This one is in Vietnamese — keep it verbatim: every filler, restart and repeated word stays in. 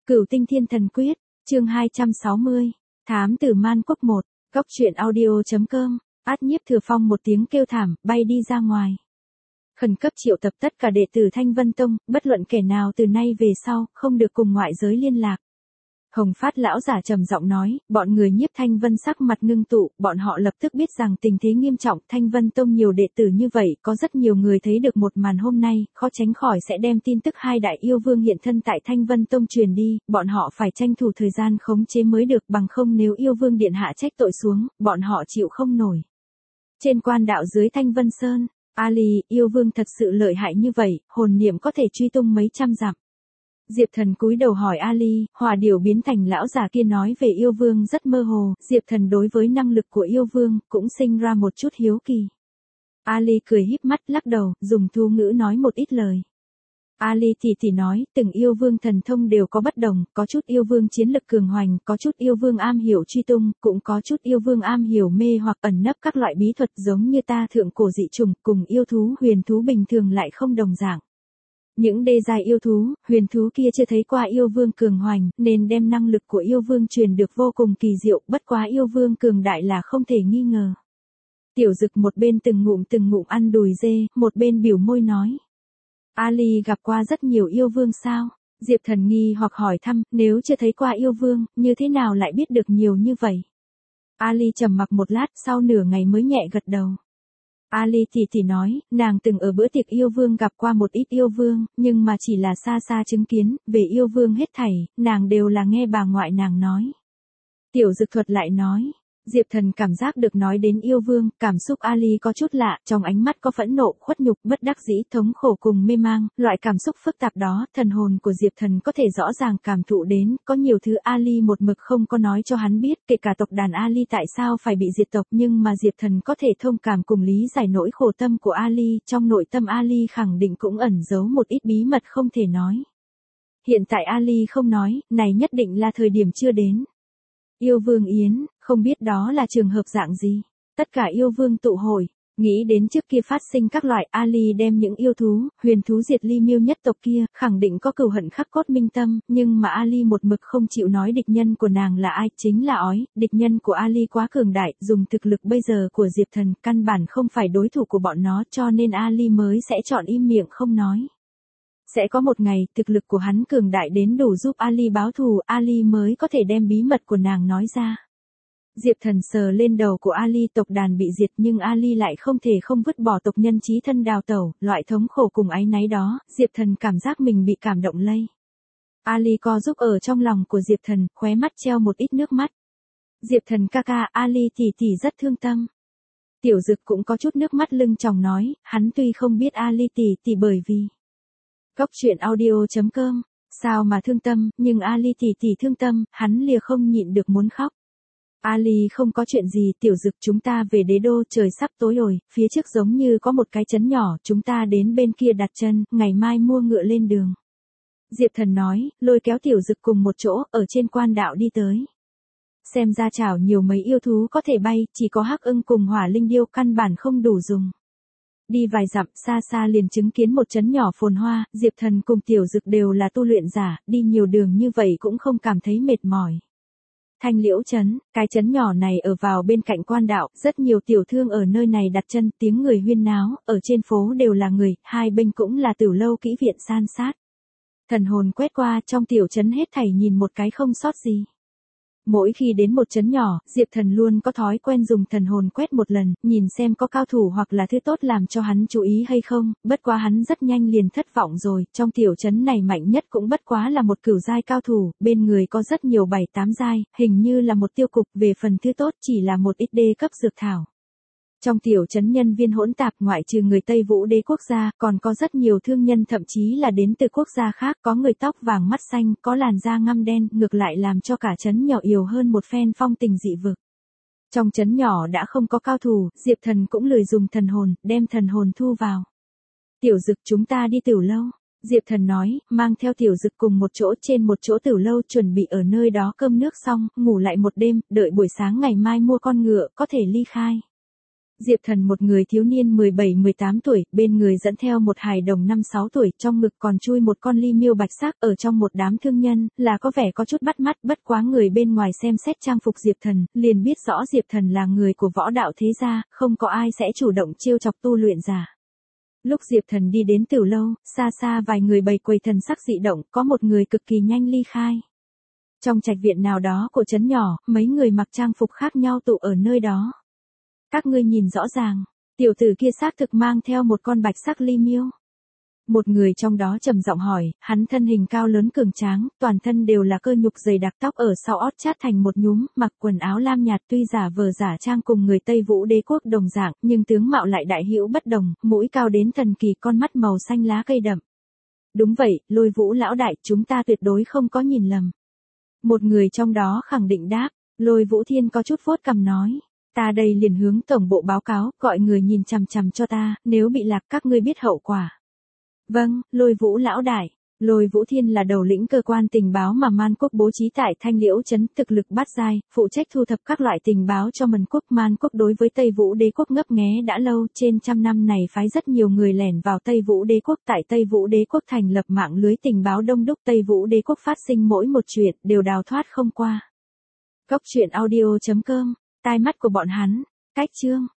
Cửu Tinh Thiên Thần Quyết, chương hai trăm sáu mươi, Thám Tử Man Quốc một, góc truyện audio.com, át nhiếp thừa phong một tiếng kêu thảm, bay đi ra ngoài. Khẩn cấp triệu tập tất cả đệ tử Thanh Vân Tông, bất luận kẻ nào từ nay về sau, không được cùng ngoại giới liên lạc. Hồng Phát lão giả trầm giọng nói, bọn người nhiếp Thanh Vân sắc mặt ngưng tụ, bọn họ lập tức biết rằng tình thế nghiêm trọng, Thanh Vân Tông nhiều đệ tử như vậy, có rất nhiều người thấy được một màn hôm nay, khó tránh khỏi sẽ đem tin tức hai đại yêu vương hiện thân tại Thanh Vân Tông truyền đi, bọn họ phải tranh thủ thời gian khống chế mới được, bằng không nếu yêu vương điện hạ trách tội xuống, bọn họ chịu không nổi. Trên quan đạo dưới Thanh Vân Sơn, Ali, yêu vương thật sự lợi hại như vậy, hồn niệm có thể truy tung mấy trăm dặm. Diệp Thần cúi đầu hỏi Ali, hỏa điểu biến thành lão già kia nói về yêu vương rất mơ hồ, Diệp Thần đối với năng lực của yêu vương, cũng sinh ra một chút hiếu kỳ. Ali cười híp mắt lắc đầu, dùng thu ngữ nói một ít lời. Ali thì thì nói, từng yêu vương thần thông đều có bất đồng, có chút yêu vương chiến lực cường hoành, có chút yêu vương am hiểu truy tung, cũng có chút yêu vương am hiểu mê hoặc ẩn nấp các loại bí thuật giống như ta thượng cổ dị trùng, cùng yêu thú huyền thú bình thường lại không đồng dạng. Những đê giai yêu thú, huyền thú kia chưa thấy qua yêu vương cường hoành, nên đem năng lực của yêu vương truyền được vô cùng kỳ diệu, bất quá yêu vương cường đại là không thể nghi ngờ. Tiểu Dực một bên từng ngụm từng ngụm ăn đùi dê, một bên biểu môi nói. Ali gặp qua rất nhiều yêu vương sao? Diệp Thần nghi hoặc hỏi thăm, nếu chưa thấy qua yêu vương, như thế nào lại biết được nhiều như vậy? Ali trầm mặc một lát, sau nửa ngày mới nhẹ gật đầu. Ali thì thì nói, nàng từng ở bữa tiệc yêu vương gặp qua một ít yêu vương, nhưng mà chỉ là xa xa chứng kiến, về yêu vương hết thảy, nàng đều là nghe bà ngoại nàng nói. Tiểu Dực thuật lại nói, Diệp Thần cảm giác được nói đến yêu vương, cảm xúc Ali có chút lạ, trong ánh mắt có phẫn nộ, khuất nhục, bất đắc dĩ, thống khổ cùng mê mang, loại cảm xúc phức tạp đó, thần hồn của Diệp Thần có thể rõ ràng cảm thụ đến, có nhiều thứ Ali một mực không có nói cho hắn biết, kể cả tộc đàn Ali tại sao phải bị diệt tộc, nhưng mà Diệp Thần có thể thông cảm cùng lý giải nỗi khổ tâm của Ali, trong nội tâm Ali khẳng định cũng ẩn giấu một ít bí mật không thể nói. Hiện tại Ali không nói, này nhất định là thời điểm chưa đến. Yêu vương yến, không biết đó là trường hợp dạng gì. Tất cả yêu vương tụ hội, nghĩ đến trước kia phát sinh các loại Ali đem những yêu thú, huyền thú diệt ly miêu nhất tộc kia, khẳng định có cừu hận khắc cốt minh tâm, nhưng mà Ali một mực không chịu nói địch nhân của nàng là ai, chính là ói, địch nhân của Ali quá cường đại, dùng thực lực bây giờ của Diệp Thần, căn bản không phải đối thủ của bọn nó, cho nên Ali mới sẽ chọn im miệng không nói. Sẽ có một ngày, thực lực của hắn cường đại đến đủ giúp Ali báo thù, Ali mới có thể đem bí mật của nàng nói ra. Diệp Thần sờ lên đầu của Ali, tộc đàn bị diệt nhưng Ali lại không thể không vứt bỏ tộc nhân chí thân đào tẩu, loại thống khổ cùng áy náy đó, Diệp Thần cảm giác mình bị cảm động lây. Ali co giúp ở trong lòng của Diệp Thần, khóe mắt treo một ít nước mắt. Diệp Thần ca ca, Ali tỷ tỷ rất thương tâm. Tiểu Dực cũng có chút nước mắt lưng tròng nói, hắn tuy không biết Ali tỷ tỷ bởi vì góc truyện audio.com, sao mà thương tâm, nhưng Ali tỷ tỷ thương tâm, hắn lìa không nhịn được muốn khóc. Ali không có chuyện gì, Tiểu Dực chúng ta về đế đô, trời sắp tối rồi, phía trước giống như có một cái trấn nhỏ, chúng ta đến bên kia đặt chân, ngày mai mua ngựa lên đường. Diệp Thần nói, lôi kéo Tiểu Dực cùng một chỗ, ở trên quan đạo đi tới. Xem ra chảo nhiều mấy yêu thú có thể bay, chỉ có hắc ưng cùng hỏa linh điêu căn bản không đủ dùng. Đi vài dặm, xa xa liền chứng kiến một trấn nhỏ phồn hoa, Diệp Thần cùng Tiểu Dực đều là tu luyện giả, đi nhiều đường như vậy cũng không cảm thấy mệt mỏi. Thanh Liễu trấn, cái trấn nhỏ này ở vào bên cạnh quan đạo, rất nhiều tiểu thương ở nơi này đặt chân, tiếng người huyên náo, ở trên phố đều là người, hai bên cũng là tử lâu kỹ viện san sát. Thần hồn quét qua, trong tiểu trấn hết thảy nhìn một cái không sót gì. Mỗi khi đến một trấn nhỏ, Diệp Thần luôn có thói quen dùng thần hồn quét một lần, nhìn xem có cao thủ hoặc là thứ tốt làm cho hắn chú ý hay không, bất quá hắn rất nhanh liền thất vọng rồi, trong tiểu trấn này mạnh nhất cũng bất quá là một cửu giai cao thủ, bên người có rất nhiều bảy tám giai, hình như là một tiêu cục, về phần thứ tốt chỉ là một ít đê cấp dược thảo. Trong tiểu trấn nhân viên hỗn tạp, ngoại trừ người Tây Vũ đế quốc gia, còn có rất nhiều thương nhân thậm chí là đến từ quốc gia khác, có người tóc vàng mắt xanh, có làn da ngăm đen, ngược lại làm cho cả trấn nhỏ yếu hơn một phen phong tình dị vực. Trong trấn nhỏ đã không có cao thủ, Diệp Thần cũng lười dùng thần hồn, đem thần hồn thu vào. Tiểu Dực chúng ta đi tiểu lâu. Diệp Thần nói, mang theo Tiểu Dực cùng một chỗ trên một chỗ tiểu lâu chuẩn bị ở nơi đó cơm nước xong, ngủ lại một đêm, đợi buổi sáng ngày mai mua con ngựa, có thể ly khai. Diệp Thần một người thiếu niên mười bảy mười tám tuổi, bên người dẫn theo một hài đồng năm sáu tuổi, trong ngực còn chui một con ly miêu bạch sắc, ở trong một đám thương nhân, là có vẻ có chút bắt mắt, bất quá người bên ngoài xem xét trang phục Diệp Thần, liền biết rõ Diệp Thần là người của võ đạo thế gia, không có ai sẽ chủ động trêu chọc tu luyện giả. Lúc Diệp Thần đi đến Tử lâu, xa xa vài người bày quầy thần sắc dị động, có một người cực kỳ nhanh ly khai. Trong trạch viện nào đó của trấn nhỏ, mấy người mặc trang phục khác nhau tụ ở nơi đó. Các ngươi nhìn rõ ràng, tiểu tử kia xác thực mang theo một con bạch sắc ly miêu. Một người trong đó trầm giọng hỏi, hắn thân hình cao lớn cường tráng, toàn thân đều là cơ nhục dày đặc, tóc ở sau ót chát thành một nhúm, mặc quần áo lam nhạt, tuy giả vờ giả trang cùng người Tây Vũ đế quốc đồng dạng, nhưng tướng mạo lại đại hữu bất đồng, mũi cao đến thần kỳ, con mắt màu xanh lá cây đậm. Đúng vậy, Lôi Vũ lão đại, chúng ta tuyệt đối không có nhìn lầm. Một người trong đó khẳng định đáp. Lôi Vũ Thiên có chút vuốt cằm nói. Ta đây liền hướng tổng bộ báo cáo, gọi người nhìn chằm chằm cho ta, nếu bị lạc các ngươi biết hậu quả. Vâng, Lôi Vũ lão đại. Lôi Vũ Thiên là đầu lĩnh cơ quan tình báo mà Man Quốc bố trí tại Thanh Liễu trấn, thực lực bát giai, phụ trách thu thập các loại tình báo cho Man Quốc. Man Quốc đối với Tây Vũ đế quốc ngấp nghé đã lâu, trên trăm năm này phái rất nhiều người lẻn vào Tây Vũ đế quốc, tại Tây Vũ đế quốc thành lập mạng lưới tình báo đông đúc, Tây Vũ đế quốc phát sinh mỗi một chuyện đều đào thoát không qua. Cốc truyện audio chấm com, tai mắt của bọn hắn, cách chương